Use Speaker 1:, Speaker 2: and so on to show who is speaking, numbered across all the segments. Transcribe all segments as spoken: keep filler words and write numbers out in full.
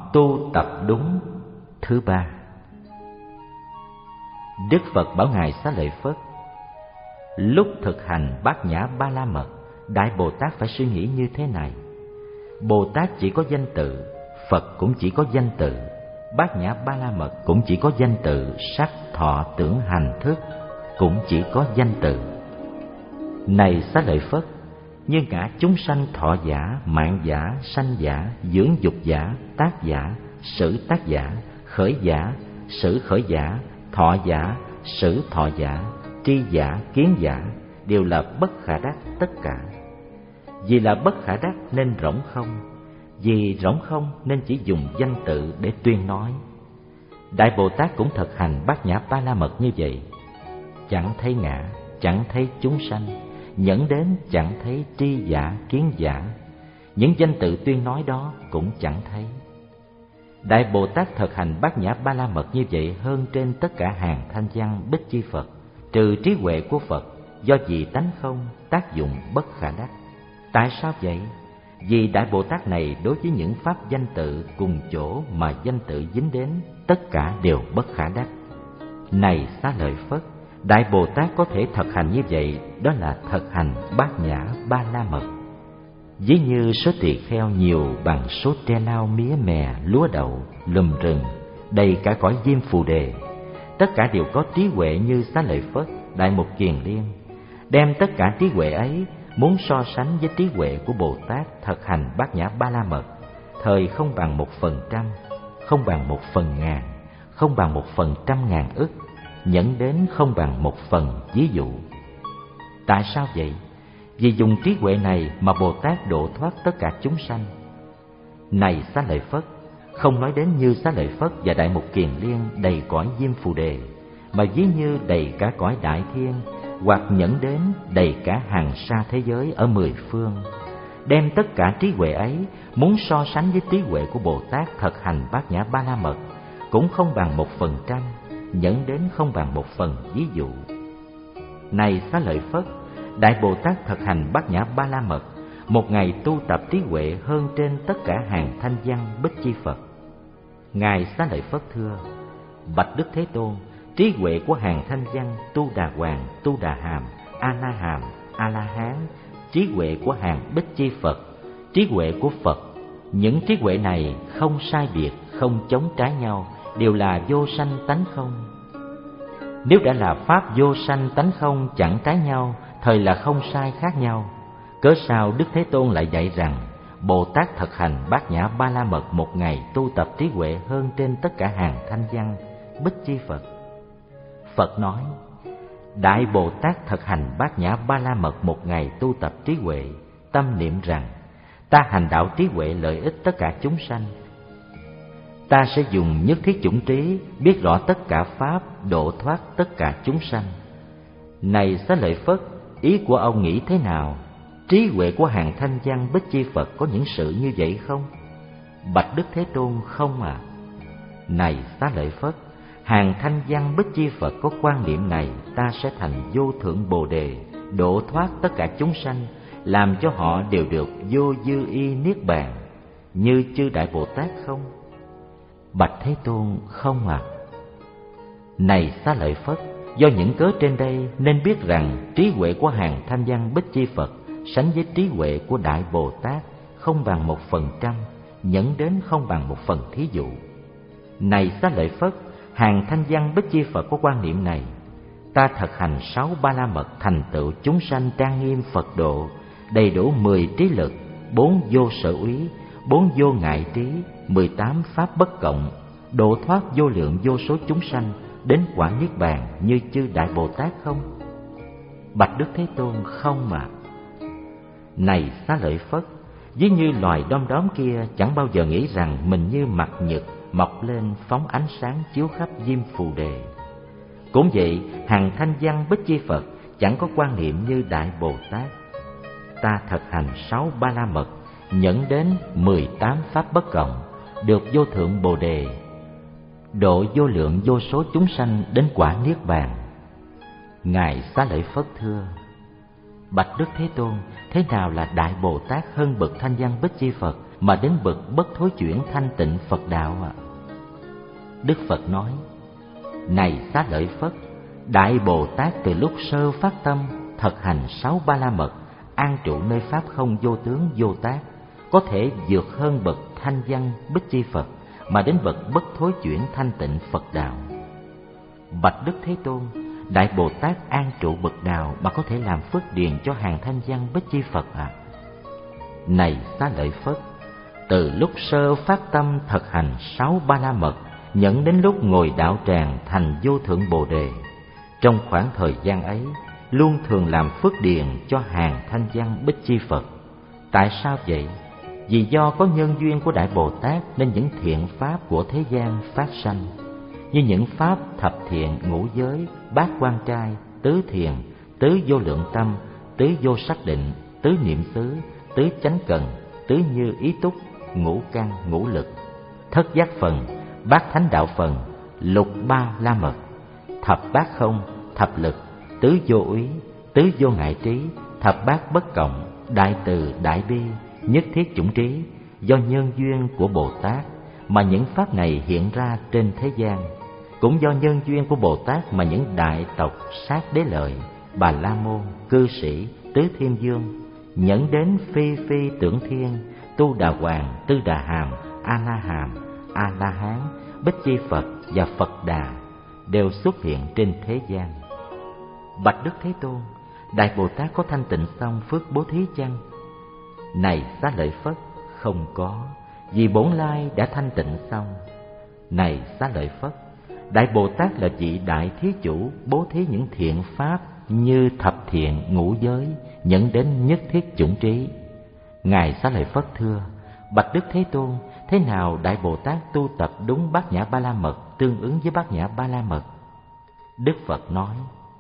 Speaker 1: tu tập đúng thứ ba. Đức Phật bảo Ngài Xá Lợi Phất, lúc thực hành Bát Nhã Ba La Mật, Đại Bồ Tát phải suy nghĩ như thế này: Bồ Tát chỉ có danh tự, Phật cũng chỉ có danh tự, Bát Nhã Ba La Mật cũng chỉ có danh tự, sắc thọ tưởng hành thức cũng chỉ có danh tự. Này Xá Lợi Phất, như ngã chúng sanh thọ giả, mạng giả, sanh giả, dưỡng dục giả, tác giả, sử tác giả, khởi giả, sử khởi giả, thọ giả, sử thọ giả, tri giả, kiến giả, đều là bất khả đắc tất cả. Vì là bất khả đắc nên rỗng không, vì rỗng không nên chỉ dùng danh tự để tuyên nói. Đại Bồ Tát cũng thực hành Bát Nhã Ba La Mật như vậy. Chẳng thấy ngã, chẳng thấy chúng sanh, nhẫn đến chẳng thấy tri giả, kiến giả, những danh tự tuyên nói đó cũng chẳng thấy. Đại Bồ Tát thực hành Bát Nhã Ba La Mật như vậy hơn trên tất cả hàng thanh văn Bích Chi Phật, trừ trí huệ của Phật, do vì tánh không, tác dụng bất khả đắc. Tại sao vậy? Vì Đại Bồ Tát này đối với những pháp danh tự cùng chỗ mà danh tự dính đến, tất cả đều bất khả đắc. Này Xá Lợi Phất, Đại Bồ Tát có thể thực hành như vậy, đó là thực hành Bát Nhã Ba La Mật. Ví như số tỳ kheo nhiều bằng số tre lau, mía mè, lúa đậu, lùm rừng, đầy cả cõi diêm phù đề, tất cả đều có trí huệ như Xá Lợi Phất, Đại Mục Kiền Liên. Đem tất cả trí huệ ấy muốn so sánh với trí huệ của Bồ Tát thực hành Bát Nhã Ba La Mật, thời không bằng một phần trăm, không bằng một phần ngàn, không bằng một phần trăm ngàn ức, nhẫn đến không bằng một phần ví dụ. Tại sao vậy? Vì dùng trí huệ này mà Bồ Tát độ thoát tất cả chúng sanh. Này Xá Lợi Phất, không nói đến như Xá Lợi Phất và Đại Mục Kiền Liên đầy cõi diêm phù đề, mà ví như đầy cả cõi đại thiên, hoặc nhẫn đến đầy cả hàng sa thế giới ở mười phương. Đem tất cả trí huệ ấy muốn so sánh với trí huệ của Bồ Tát thực hành Bát Nhã Ba La Mật, cũng không bằng một phần trăm, nhẫn đến không bằng một phần ví dụ. Này Xá Lợi Phất, Đại Bồ Tát thực hành Bát Nhã Ba La Mật, một ngày tu tập trí huệ hơn trên tất cả hàng thanh văn Bích Chi Phật. Ngài Xá Lợi Phất thưa: Bạch Đức Thế Tôn, trí huệ của hàng thanh văn Tu Đà Hoàng, Tu Đà Hàm, A La Hàm, A La Hán, trí huệ của hàng Bích Chi Phật, trí huệ của Phật, những trí huệ này không sai biệt, không chống trái nhau, đều là vô sanh tánh không. Nếu đã là pháp vô sanh tánh không chẳng trái nhau, thời là không sai khác nhau, cớ sao Đức Thế Tôn lại dạy rằng Bồ Tát thực hành Bát Nhã Ba La Mật một ngày tu tập trí huệ hơn trên tất cả hàng thanh văn Bích Chi Phật? Phật nói: Đại Bồ Tát thực hành Bát Nhã Ba La Mật một ngày tu tập trí huệ, tâm niệm rằng ta hành đạo trí huệ lợi ích tất cả chúng sanh. Ta sẽ dùng nhất thiết chủng trí biết rõ tất cả pháp, độ thoát tất cả chúng sanh. Này Xá Lợi Phất, ý của ông nghĩ thế nào? Trí huệ của hàng thanh văn Bích Chi Phật có những sự như vậy không? Bạch Đức Thế Tôn: Không à. Này Xá Lợi Phất, hàng thanh văn Bích Chi Phật có quan niệm này, ta sẽ thành vô thượng Bồ Đề, độ thoát tất cả chúng sanh, làm cho họ đều được vô dư y niết bàn, như chư Đại Bồ Tát không? Bạch Thế Tôn: Không à. Này Xá Lợi Phất, do những cớ trên đây nên biết rằng trí huệ của hàng thanh văn Bích Chi Phật sánh với trí huệ của Đại Bồ Tát không bằng một phần trăm, nhẫn đến không bằng một phần thí dụ. Này Xá Lợi Phất, hàng thanh văn Bích Chi Phật có quan niệm này: ta thực hành sáu ba la mật thành tựu chúng sanh trang nghiêm Phật độ, đầy đủ mười trí lực, bốn vô sở úy, bốn vô ngại trí, mười tám pháp bất cộng, độ thoát vô lượng vô số chúng sanh đến quả niết bàn như chư Đại Bồ Tát không? Bạch Đức Thế Tôn: Không mà. Này Xá Lợi Phất, ví như loài đom đóm kia chẳng bao giờ nghĩ rằng mình như mặt nhật mọc lên phóng ánh sáng chiếu khắp diêm phù đề. Cũng vậy, hàng thanh văn Bích Chi Phật chẳng có quan niệm như Đại Bồ Tát. Ta thực hành sáu ba la mật, nhẫn đến mười tám pháp bất cộng, được vô thượng Bồ Đề, độ vô lượng vô số chúng sanh đến quả niết bàn. Ngài Xá Lợi Phất thưa: Bạch Đức Thế Tôn, thế nào là Đại Bồ Tát hơn bậc thanh văn Bích Chi Phật mà đến bậc bất thối chuyển thanh tịnh Phật đạo ạ. Đức Phật nói: Này Xá Lợi Phất, Đại Bồ Tát từ lúc sơ phát tâm thực hành sáu ba la mật, an trụ nơi pháp không vô tướng vô tác, có thể vượt hơn bậc thanh văn Bích Chi Phật mà đến bậc bất thối chuyển thanh tịnh Phật đạo. Bạch Đức Thế Tôn, Đại Bồ Tát an trụ bậc nào mà có thể làm phước điền cho hàng thanh văn Bích Chi Phật ạ? À? Này Xá Lợi Phất, từ lúc sơ phát tâm thực hành sáu ba la mật, nhẫn đến lúc ngồi đạo tràng thành vô thượng Bồ Đề, trong khoảng thời gian ấy luôn thường làm phước điền cho hàng thanh văn Bích Chi Phật. Tại sao vậy? Vì do có nhân duyên của Đại Bồ Tát nên những thiện pháp của thế gian phát sanh, như những pháp thập thiện ngũ giới, bát quan trai, tứ thiền, tứ vô lượng tâm, tứ vô sắc định, tứ niệm xứ, tứ chánh cần, tứ như ý túc, ngũ căn ngũ lực, thất giác phần, bát thánh đạo phần, lục ba la mật, thập bát không, thập lực, tứ vô úy, tứ vô ngại trí, thập bát bất cộng, đại từ đại bi, nhất thiết chủng trí. Do nhân duyên của Bồ Tát mà những pháp này hiện ra trên thế gian, cũng do nhân duyên của Bồ Tát mà những đại tộc Sát Đế Lợi, Bà La Môn, cư sĩ, tứ thiên vương, nhẫn đến phi phi tưởng thiên, Tu Đà Hoàng, Tư Đà Hàm, A La Hàm, A La Hán, Bích Chi Phật và Phật Đà đều xuất hiện trên thế gian. Bạch Đức Thế Tôn, Đại Bồ Tát có thanh tịnh xong phước bố thí chăng? Này Xá Lợi Phất, không có, vì bổn lai đã thanh tịnh xong. Này Xá Lợi Phất, Đại Bồ Tát là vị đại thí chủ bố thí những thiện pháp như thập thiện ngũ giới, nhẫn đến nhất thiết chủng trí. Ngài Xá Lợi Phất thưa: Bạch Đức Thế Tôn, thế nào Đại Bồ Tát tu tập đúng Bát Nhã Ba La Mật tương ứng với Bát Nhã Ba La Mật? Đức Phật nói: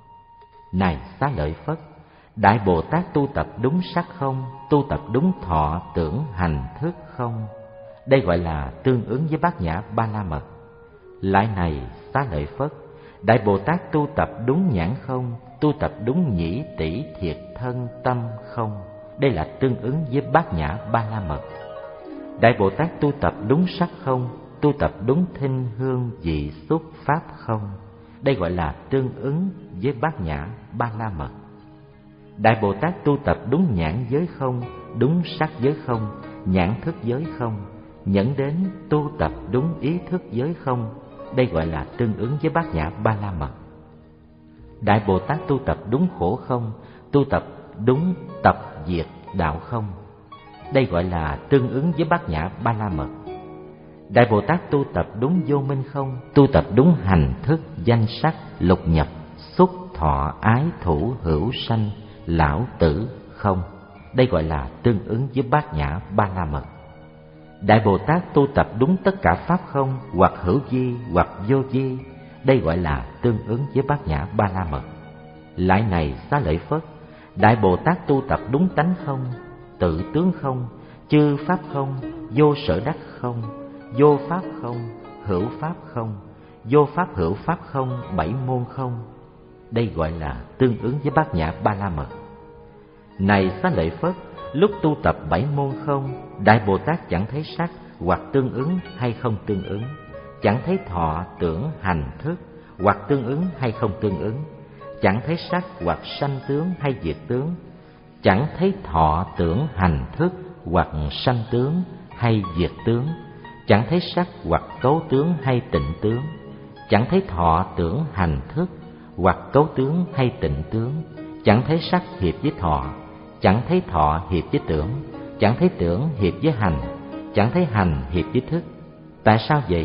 Speaker 1: Này Xá Lợi Phất, Đại Bồ Tát tu tập đúng sắc không, tu tập đúng thọ tưởng hành thức không. Đây gọi là tương ứng với Bát Nhã Ba La Mật. Lại này Xá Lợi Phất, Đại Bồ Tát tu tập đúng nhãn không, tu tập đúng nhĩ tỷ thiệt thân tâm không. Đây là tương ứng với Bát Nhã Ba La Mật. Đại Bồ Tát tu tập đúng sắc không, tu tập đúng thinh hương vị xúc pháp không. Đây gọi là tương ứng với Bát Nhã Ba La Mật. Đại Bồ Tát tu tập đúng nhãn giới không, đúng sắc giới không, nhãn thức giới không, nhẫn đến tu tập đúng ý thức giới không. Đây gọi là tương ứng với Bát Nhã Ba La Mật. Đại Bồ Tát tu tập đúng khổ không, tu tập đúng tập diệt đạo không. Đây gọi là tương ứng với Bát Nhã Ba La Mật. Đại Bồ Tát tu tập đúng vô minh không, tu tập đúng hành thức danh sắc lục nhập xúc thọ ái thủ hữu sanh lão tử không. Đây gọi là tương ứng với Bát Nhã Ba La Mật. Đại Bồ Tát tu tập đúng tất cả pháp không, hoặc hữu vi hoặc vô vi. Đây gọi là tương ứng với Bát Nhã Ba La Mật. Lại này Xá Lợi Phất, Đại Bồ Tát tu tập đúng tánh không, tự tướng không, chư pháp không, vô sở đắc không, vô pháp không, hữu pháp không, vô pháp hữu pháp không, bảy môn không. Đây gọi là tương ứng với Bát Nhã Ba La Mật. Này Xá Lợi Phất, lúc tu tập bảy môn không, Đại Bồ Tát chẳng thấy sắc hoặc tương ứng hay không tương ứng, chẳng thấy thọ tưởng hành thức hoặc tương ứng hay không tương ứng, chẳng thấy sắc hoặc sanh tướng hay diệt tướng, chẳng thấy thọ tưởng hành thức hoặc sanh tướng hay diệt tướng, chẳng thấy sắc hoặc cấu tướng hay tịnh tướng, chẳng thấy thọ tưởng hành thức hoặc cấu tướng hay tịnh tướng, chẳng thấy sắc hiệp với thọ, chẳng thấy thọ hiệp với tưởng, chẳng thấy tưởng hiệp với hành, chẳng thấy hành hiệp với thức. Tại sao vậy?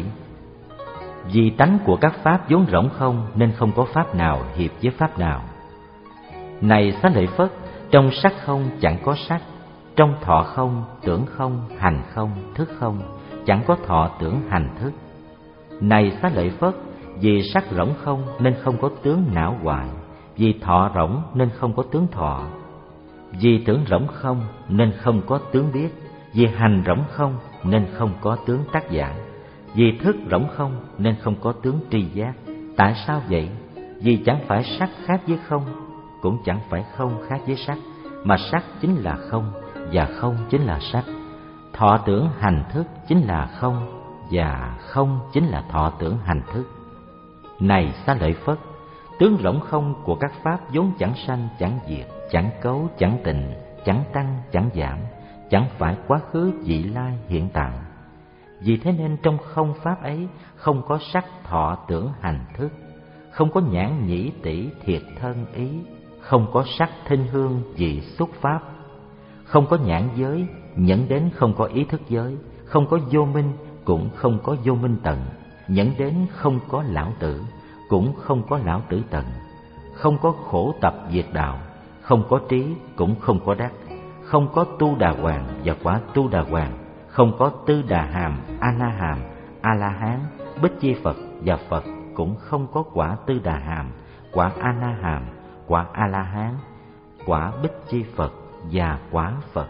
Speaker 1: Vì tánh của các pháp vốn rỗng không nên không có pháp nào hiệp với pháp nào. Này Xá Lợi Phất, trong sắc không chẳng có sắc, trong thọ không, tưởng không, hành không, thức không, chẳng có thọ tưởng hành thức. Này Xá Lợi Phất, vì sắc rỗng không nên không có tướng não hoại, vì thọ rỗng nên không có tướng thọ, vì tưởng rỗng không nên không có tướng biết, vì hành rỗng không nên không có tướng tác giải, vì thức rỗng không nên không có tướng tri giác. Tại sao vậy? Vì chẳng phải sắc khác với không, cũng chẳng phải không khác với sắc, mà sắc chính là không và không chính là sắc. Thọ tưởng hành thức chính là không, và không chính là thọ tưởng hành thức. Này Xá Lợi Phất, tướng rỗng không của các pháp vốn chẳng sanh chẳng diệt, chẳng cấu chẳng tịnh, chẳng tăng chẳng giảm, chẳng phải quá khứ vị lai hiện tại. Vì thế nên trong không pháp ấy không có sắc thọ tưởng hành thức, không có nhãn nhĩ tỷ thiệt thân ý, không có sắc thinh hương vị xúc pháp, không có nhãn giới nhẫn đến không có ý thức giới, không có vô minh cũng không có vô minh tận, nhẫn đến không có lão tử cũng không có lão tử tận, không có khổ tập diệt đạo, không có trí cũng không có đắc, không có tu đà hoàng và quả tu đà hoàng, không có tư đà hàm, a la hàm, a la hán, bích chi Phật và Phật cũng không có quả tư đà hàm, quả a la hàm, quả a la hán, quả bích chi Phật và quả Phật.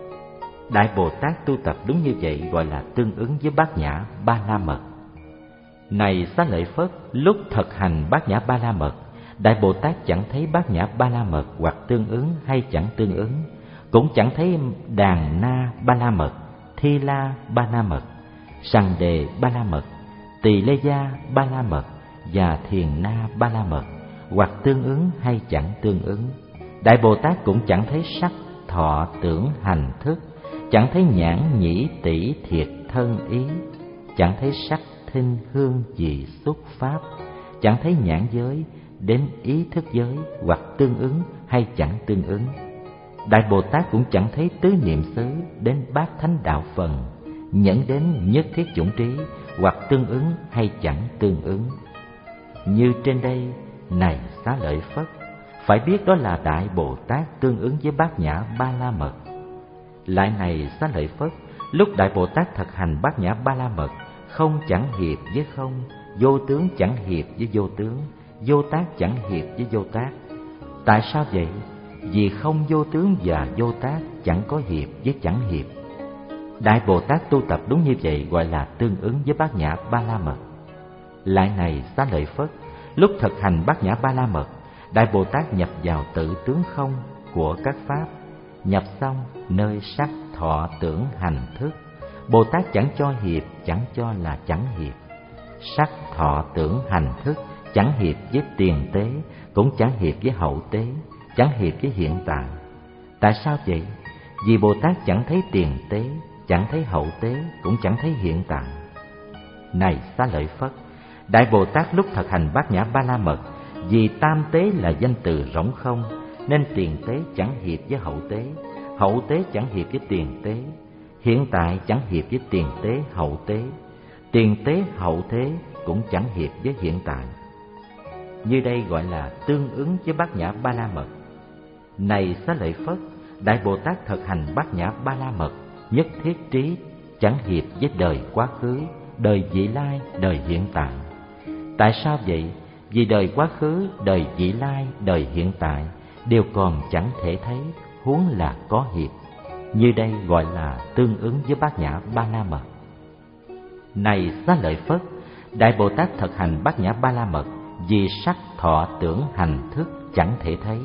Speaker 1: Đại Bồ Tát tu tập đúng như vậy gọi là tương ứng với Bát Nhã Ba La Mật. Này Xá Lợi Phất, lúc thực hành Bát Nhã Ba La Mật, Đại Bồ Tát chẳng thấy Bát Nhã Ba La Mật hoặc tương ứng hay chẳng tương ứng, cũng chẳng thấy Đàn Na Ba La Mật, Thi La Ba La Mật, Sằng Đề Ba La Mật, Tỳ Lê Gia Ba La Mật và Thiền Na Ba La Mật, hoặc tương ứng hay chẳng tương ứng. Đại Bồ Tát cũng chẳng thấy sắc, thọ, tưởng, hành, thức, chẳng thấy nhãn, nhĩ, tỷ, thiệt, thân, ý, chẳng thấy sắc, thinh, hương, vị, xúc, pháp, chẳng thấy nhãn giới đến ý thức giới, hoặc tương ứng hay chẳng tương ứng. Đại Bồ Tát cũng chẳng thấy tứ niệm xứ đến bát thánh đạo phần, nhẫn đến nhất thiết chủng trí, hoặc tương ứng hay chẳng tương ứng. Như trên đây, này Xá Lợi Phất, phải biết đó là Đại Bồ Tát tương ứng với Bát Nhã Ba La Mật. Lại này Xá Lợi Phất, lúc Đại Bồ Tát thực hành Bát Nhã Ba La Mật, không chẳng hiệp với không, vô tướng chẳng hiệp với vô tướng, vô tác chẳng hiệp với vô tác. Tại sao vậy? Vì không vô tướng và vô tác chẳng có hiệp với chẳng hiệp. Đại Bồ Tát tu tập đúng như vậy gọi là tương ứng với Bát Nhã Ba La Mật. Lại này Xá Lợi Phất, lúc thực hành Bát Nhã Ba La Mật, Đại Bồ Tát nhập vào tự tướng không của các pháp, nhập xong nơi sắc, thọ, tưởng, hành, thức. Bồ Tát chẳng cho hiệp, chẳng cho là chẳng hiệp. Sắc, thọ, tưởng, hành, thức chẳng hiệp với tiền tế, cũng chẳng hiệp với hậu tế, chẳng hiệp với hiện tại. Tại sao vậy? Vì Bồ Tát chẳng thấy tiền tế, chẳng thấy hậu tế, cũng chẳng thấy hiện tại. Này Xá Lợi Phất, Đại Bồ Tát lúc thực hành Bát Nhã Ba La Mật, vì tam tế là danh từ rỗng không, nên tiền tế chẳng hiệp với hậu tế, hậu tế chẳng hiệp với tiền tế, hiện tại chẳng hiệp với tiền tế hậu tế, tiền tế hậu tế cũng chẳng hiệp với hiện tại. Như đây gọi là tương ứng với Bát Nhã Ba La Mật. Này Xá Lợi Phất, Đại Bồ Tát thực hành Bát Nhã Ba La Mật, nhất thiết trí chẳng hiệp với đời quá khứ, đời vị lai, đời hiện tại. Tại sao vậy? Vì đời quá khứ, đời vị lai, đời hiện tại đều còn chẳng thể thấy, huống là có hiệp. Như đây gọi là tương ứng với Bát Nhã Ba La Mật. Này Xá Lợi Phất, Đại Bồ Tát thực hành Bát Nhã Ba La Mật, vì sắc, thọ, tưởng, hành, thức chẳng thể thấy,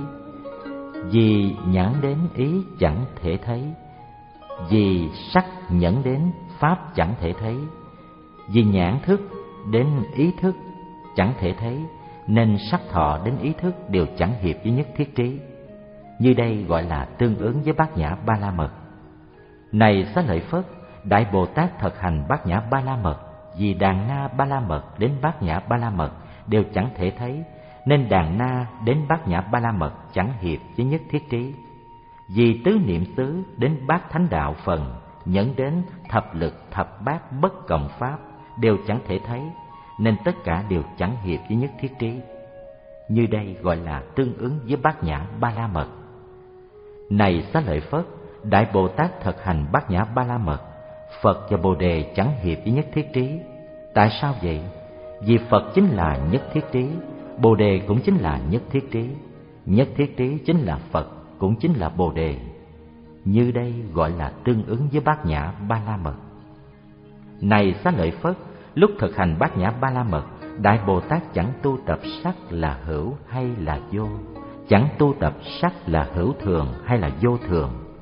Speaker 1: vì nhãn đến ý chẳng thể thấy, vì sắc nhẫn đến pháp chẳng thể thấy, vì nhãn thức đến ý thức chẳng thể thấy, nên sắc thọ đến ý thức đều chẳng hiệp với nhất thiết trí. Như đây gọi là tương ứng với Bát Nhã Ba La Mật. Này Xá Lợi Phất, Đại Bồ Tát thực hành Bát Nhã Ba La Mật, vì Đàn Na Ba La Mật đến Bát Nhã Ba La Mật đều chẳng thể thấy, nên Đàn Na đến Bát Nhã Ba La Mật chẳng hiệp với nhất thiết trí. Vì tứ niệm xứ đến bát thánh đạo phần, nhẫn đến thập lực thập bát bất cộng pháp đều chẳng thể thấy, nên tất cả đều chẳng hiệp với nhất thiết trí. Như đây gọi là tương ứng với Bát Nhã Ba La Mật. Này Xá Lợi Phất, Đại Bồ Tát thực hành Bát Nhã Ba La Mật, Phật và Bồ Đề chẳng hiệp với nhất thiết trí. Tại sao vậy? Vì Phật chính là nhất thiết trí, Bồ Đề cũng chính là nhất thiết trí, nhất thiết trí chính là Phật, cũng chính là Bồ Đề. Như đây gọi là tương ứng với Bát Nhã Ba La Mật. Này Xá Lợi Phất, lúc thực hành Bát Nhã Ba La Mật, Đại Bồ Tát chẳng tu tập sắc là hữu hay là vô, chẳng tu tập sắc là hữu thường hay là vô thường,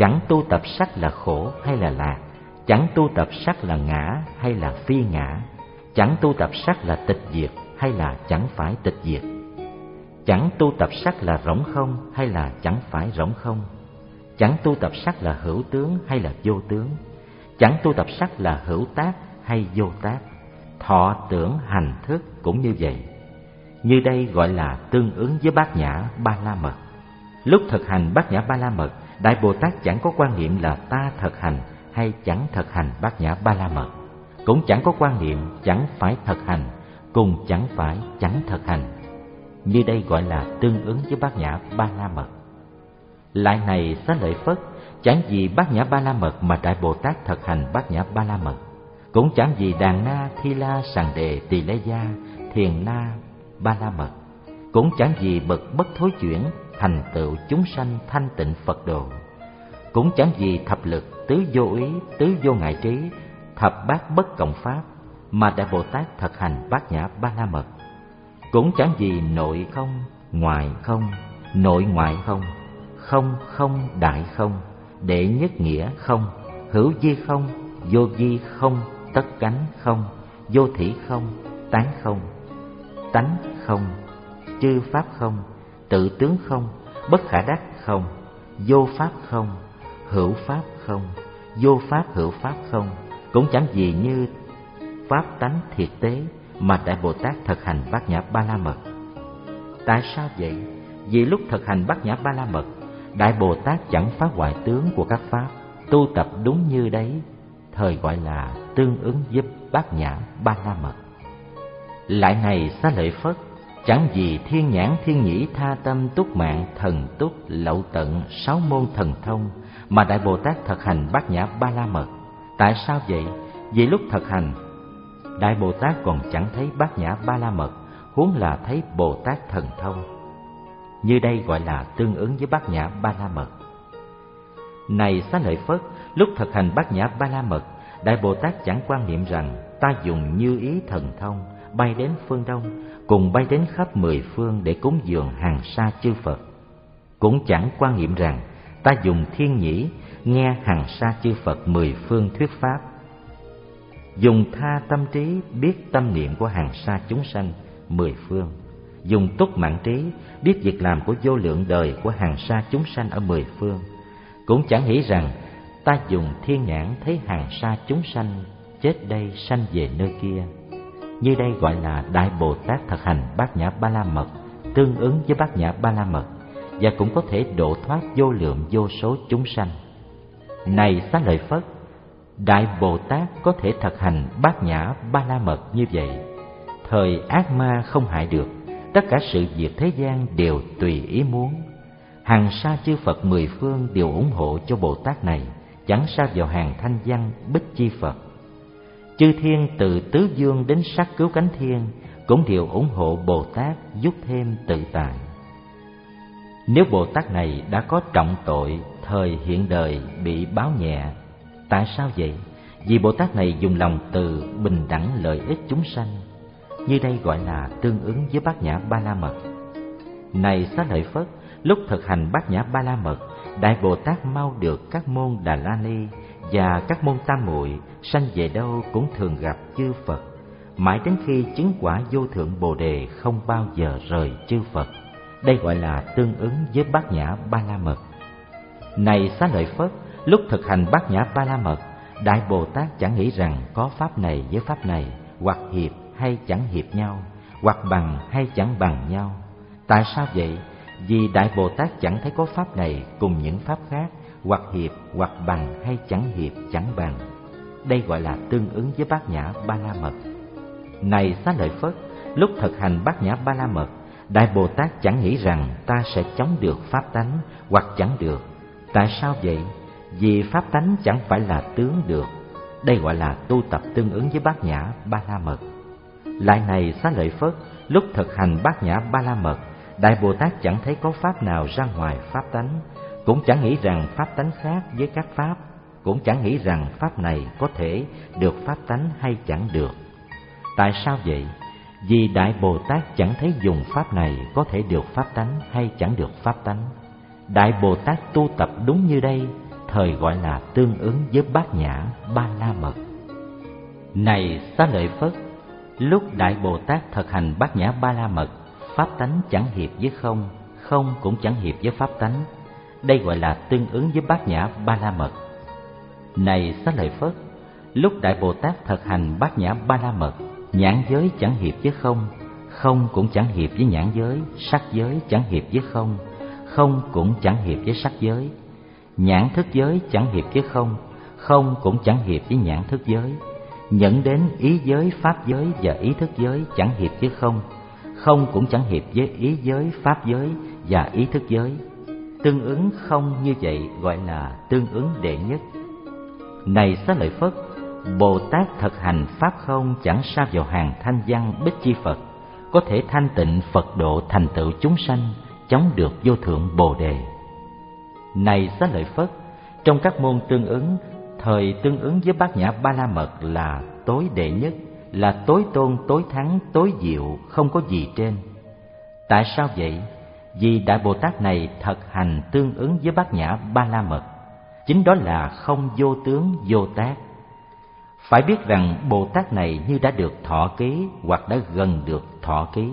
Speaker 1: chẳng tu tập sắc là khổ hay là lạc, chẳng tu tập sắc là ngã hay là phi ngã, chẳng tu tập sắc là tịch diệt hay là chẳng phải tịch diệt, chẳng tu tập sắc là rỗng không hay là chẳng phải rỗng không, chẳng tu tập sắc là hữu tướng hay là vô tướng, chẳng tu tập sắc là hữu tác hay vô tác. Thọ tưởng hành thức cũng như vậy. Như đây gọi là tương ứng với bát nhã ba la mật. Lúc thực hành bát nhã ba la mật, Đại Bồ Tát chẳng có quan niệm là ta thực hành hay chẳng thực hành bát nhã ba la mật, cũng chẳng có quan niệm chẳng phải thực hành cùng chẳng phải chẳng thực hành. Như đây gọi là tương ứng với bát nhã ba la mật. Lại này Xá Lợi Phất, chẳng vì bát nhã ba la mật mà Đại Bồ Tát thực hành bát nhã ba la mật, cũng chẳng vì Đàn Na, Thi La, Sàng Đề, Tỳ Lê Gia, Thiền Na ba la mật, cũng chẳng vì bậc bất thối chuyển thành tựu chúng sanh thanh tịnh Phật độ, cũng chẳng vì thập lực, tứ vô ý, tứ vô ngại trí, thập bát bất cộng pháp mà Đại Bồ Tát thực hành bát nhã ba la mật, cũng chẳng vì nội không, ngoại không, nội ngoại không, không không đại không, đệ nhất nghĩa không, hữu vi không, vô vi không, tất cánh không, vô thỉ không, tán không, tánh không, chư pháp không, tự tướng không, bất khả đắc không, vô pháp không, hữu pháp không, vô pháp hữu pháp không, cũng chẳng gì như pháp tánh thiệt tế mà Đại Bồ Tát thực hành bát nhã ba la mật. Tại sao vậy? Vì lúc thực hành bát nhã ba la mật, Đại Bồ Tát chẳng phá hoại tướng của các pháp, tu tập đúng như đấy, thời gọi là tương ứng với bát nhã ba la mật. Lại này Xá Lợi Phất, chẳng vì thiên nhãn thiên nhĩ tha tâm túc mạng thần túc lậu tận sáu môn thần thông mà Đại Bồ Tát thực hành bát nhã ba la mật. Tại sao vậy? Vì lúc thực hành, Đại Bồ Tát còn chẳng thấy bát nhã ba la mật, huống là thấy Bồ Tát thần thông. Như đây gọi là tương ứng với bát nhã ba la mật. Này Xá Lợi Phất, lúc thực hành bát nhã ba la mật, Đại Bồ Tát chẳng quan niệm rằng ta dùng như ý thần thông bay đến phương Đông, cùng bay đến khắp mười phương để cúng dường hàng sa chư Phật, cũng chẳng quan niệm rằng ta dùng thiên nhĩ nghe hàng sa chư Phật mười phương thuyết pháp, dùng tha tâm trí biết tâm niệm của hàng sa chúng sanh mười phương, dùng túc mạng trí biết việc làm của vô lượng đời của hàng sa chúng sanh ở mười phương, cũng chẳng nghĩ rằng ta dùng thiên nhãn thấy hàng sa chúng sanh chết đây sanh về nơi kia. Như đây gọi là Đại Bồ Tát thực hành bát nhã ba la mật, tương ứng với bát nhã ba la mật, và cũng có thể độ thoát vô lượng vô số chúng sanh. Này Xá Lợi Phất, Đại Bồ Tát có thể thực hành bát nhã ba la mật như vậy, thời ác ma không hại được, tất cả sự việc thế gian đều tùy ý muốn. Hàng sa chư Phật mười phương đều ủng hộ cho Bồ Tát này, chẳng sao vào hàng thanh văn bích chi Phật. Chư thiên từ tứ dương đến sát cứu cánh thiên cũng đều ủng hộ Bồ Tát giúp thêm tự tại. Nếu Bồ Tát này đã có trọng tội, thời hiện đời bị báo nhẹ. Tại sao vậy? Vì Bồ Tát này dùng lòng từ bình đẳng lợi ích chúng sanh. Như đây gọi là tương ứng với bát nhã ba la mật. Này Xá Lợi Phất, lúc thực hành bát nhã ba la mật, Đại Bồ Tát mau được các môn Đà La Ni và các môn Tam Muội sanh về đâu cũng thường gặp chư Phật, mãi đến khi chứng quả vô thượng Bồ Đề không bao giờ rời chư Phật. Đây gọi là tương ứng với bát nhã ba la mật. Này Xá Lợi Phất, lúc thực hành bát nhã ba la mật, Đại Bồ Tát chẳng nghĩ rằng có pháp này với pháp này, hoặc hiệp hay chẳng hiệp nhau, hoặc bằng hay chẳng bằng nhau. Tại sao vậy? Vì Đại Bồ Tát chẳng thấy có pháp này cùng những pháp khác, hoặc hiệp, hoặc bằng hay chẳng hiệp, chẳng bằng. Đây gọi là tương ứng với bát nhã ba la mật. Này Xá Lợi Phất, lúc thực hành bát nhã ba la mật, Đại Bồ Tát chẳng nghĩ rằng ta sẽ chống được pháp tánh, hoặc chẳng được. Tại sao vậy? Vì pháp tánh chẳng phải là tướng được. Đây gọi là tu tập tương ứng với bát nhã ba la mật. Lại này Xá Lợi Phất, lúc thực hành bát nhã ba la mật, Đại Bồ Tát chẳng thấy có pháp nào ra ngoài pháp tánh, cũng chẳng nghĩ rằng pháp tánh khác với các pháp, cũng chẳng nghĩ rằng pháp này có thể được pháp tánh hay chẳng được. Tại sao vậy? Vì Đại Bồ Tát chẳng thấy dùng pháp này có thể được pháp tánh hay chẳng được pháp tánh. Đại Bồ Tát tu tập đúng như đây, thời gọi là tương ứng với Bát Nhã Ba La Mật. Này Xá Lợi Phất, lúc Đại Bồ Tát thực hành Bát Nhã Ba La Mật, pháp tánh chẳng hiệp với không, không cũng chẳng hiệp với pháp tánh. Đây gọi là tương ứng với Bát Nhã Ba La Mật. Này Xá Lợi Phất, lúc Đại Bồ Tát thực hành Bát Nhã Ba La Mật, nhãn giới chẳng hiệp với không, không cũng chẳng hiệp với nhãn giới, sắc giới chẳng hiệp với không, không cũng chẳng hiệp với sắc giới. Nhãn thức giới chẳng hiệp với không, không cũng chẳng hiệp với nhãn thức giới. Nhận đến ý giới, pháp giới và ý thức giới chẳng hiệp với không, không cũng chẳng hiệp với ý giới, pháp giới và ý thức giới. Tương ứng không như vậy gọi là tương ứng đệ nhất. Này Xá Lợi Phất, Bồ Tát thực hành pháp không chẳng sa vào hàng thanh văn Bích Chi Phật, có thể thanh tịnh Phật độ thành tựu chúng sanh, chống được vô thượng Bồ Đề. Này Xá Lợi Phất, trong các môn tương ứng, thời tương ứng với Bát Nhã Ba La Mật là tối đệ nhất, là tối tôn, tối thắng, tối diệu, không có gì trên. Tại sao vậy? Vì Đại Bồ Tát này thực hành tương ứng với Bát Nhã Ba La Mật, chính đó là không vô tướng vô tác. Phải biết rằng Bồ Tát này như đã được thọ ký hoặc đã gần được thọ ký.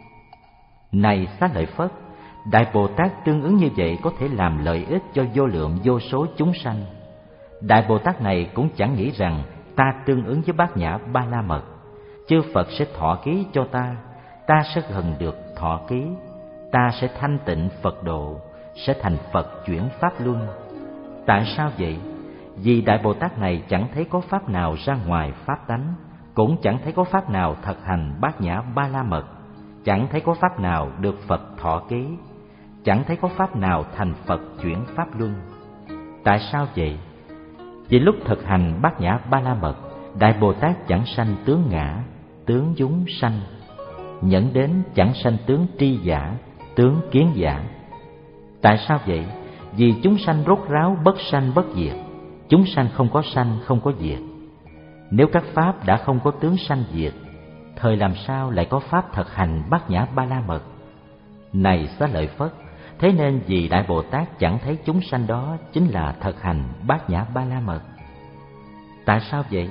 Speaker 1: Này Xá Lợi Phất, Đại Bồ Tát tương ứng như vậy có thể làm lợi ích cho vô lượng vô số chúng sanh. Đại Bồ Tát này cũng chẳng nghĩ rằng ta tương ứng với Bát Nhã Ba La Mật, chư Phật sẽ thọ ký cho ta, ta sẽ gần được thọ ký, ta sẽ thanh tịnh Phật độ, sẽ thành Phật chuyển pháp luân. Tại sao vậy? Vì Đại Bồ Tát này chẳng thấy có pháp nào ra ngoài pháp tánh, cũng chẳng thấy có pháp nào thực hành Bát Nhã Ba La Mật, chẳng thấy có pháp nào được Phật thọ ký, chẳng thấy có pháp nào thành Phật chuyển pháp luân. Tại sao vậy? Vì lúc thực hành Bát Nhã Ba La Mật, Đại Bồ Tát chẳng sanh tướng ngã, tướng chúng sanh, nhẫn đến chẳng sanh tướng tri giả, tướng kiến giả. Tại sao vậy? Vì chúng sanh rốt ráo bất sanh bất diệt, chúng sanh không có sanh không có diệt. Nếu các pháp đã không có tướng sanh diệt, thời làm sao lại có pháp thực hành Bát Nhã Ba La Mật? Này Xá Lợi Phất, thế nên vì Đại Bồ Tát chẳng thấy chúng sanh đó chính là thực hành Bát Nhã Ba La Mật. Tại sao vậy?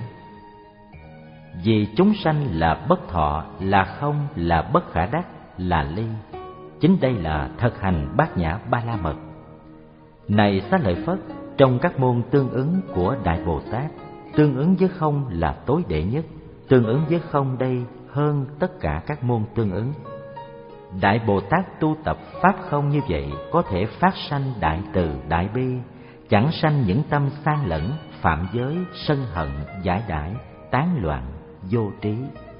Speaker 1: Vì chúng sanh là bất thọ, là không, là bất khả đắc, là ly. Chính đây là thực hành Bát Nhã Ba La Mật. Này Xá Lợi Phất, trong các môn tương ứng của Đại Bồ Tát, tương ứng với không là tối đệ nhất, tương ứng với không đây hơn tất cả các môn tương ứng. Đại Bồ Tát tu tập pháp không như vậy có thể phát sanh đại từ đại bi, chẳng sanh những tâm san lẫn, phạm giới, sân hận, giải đãi, tán loạn, vô trí.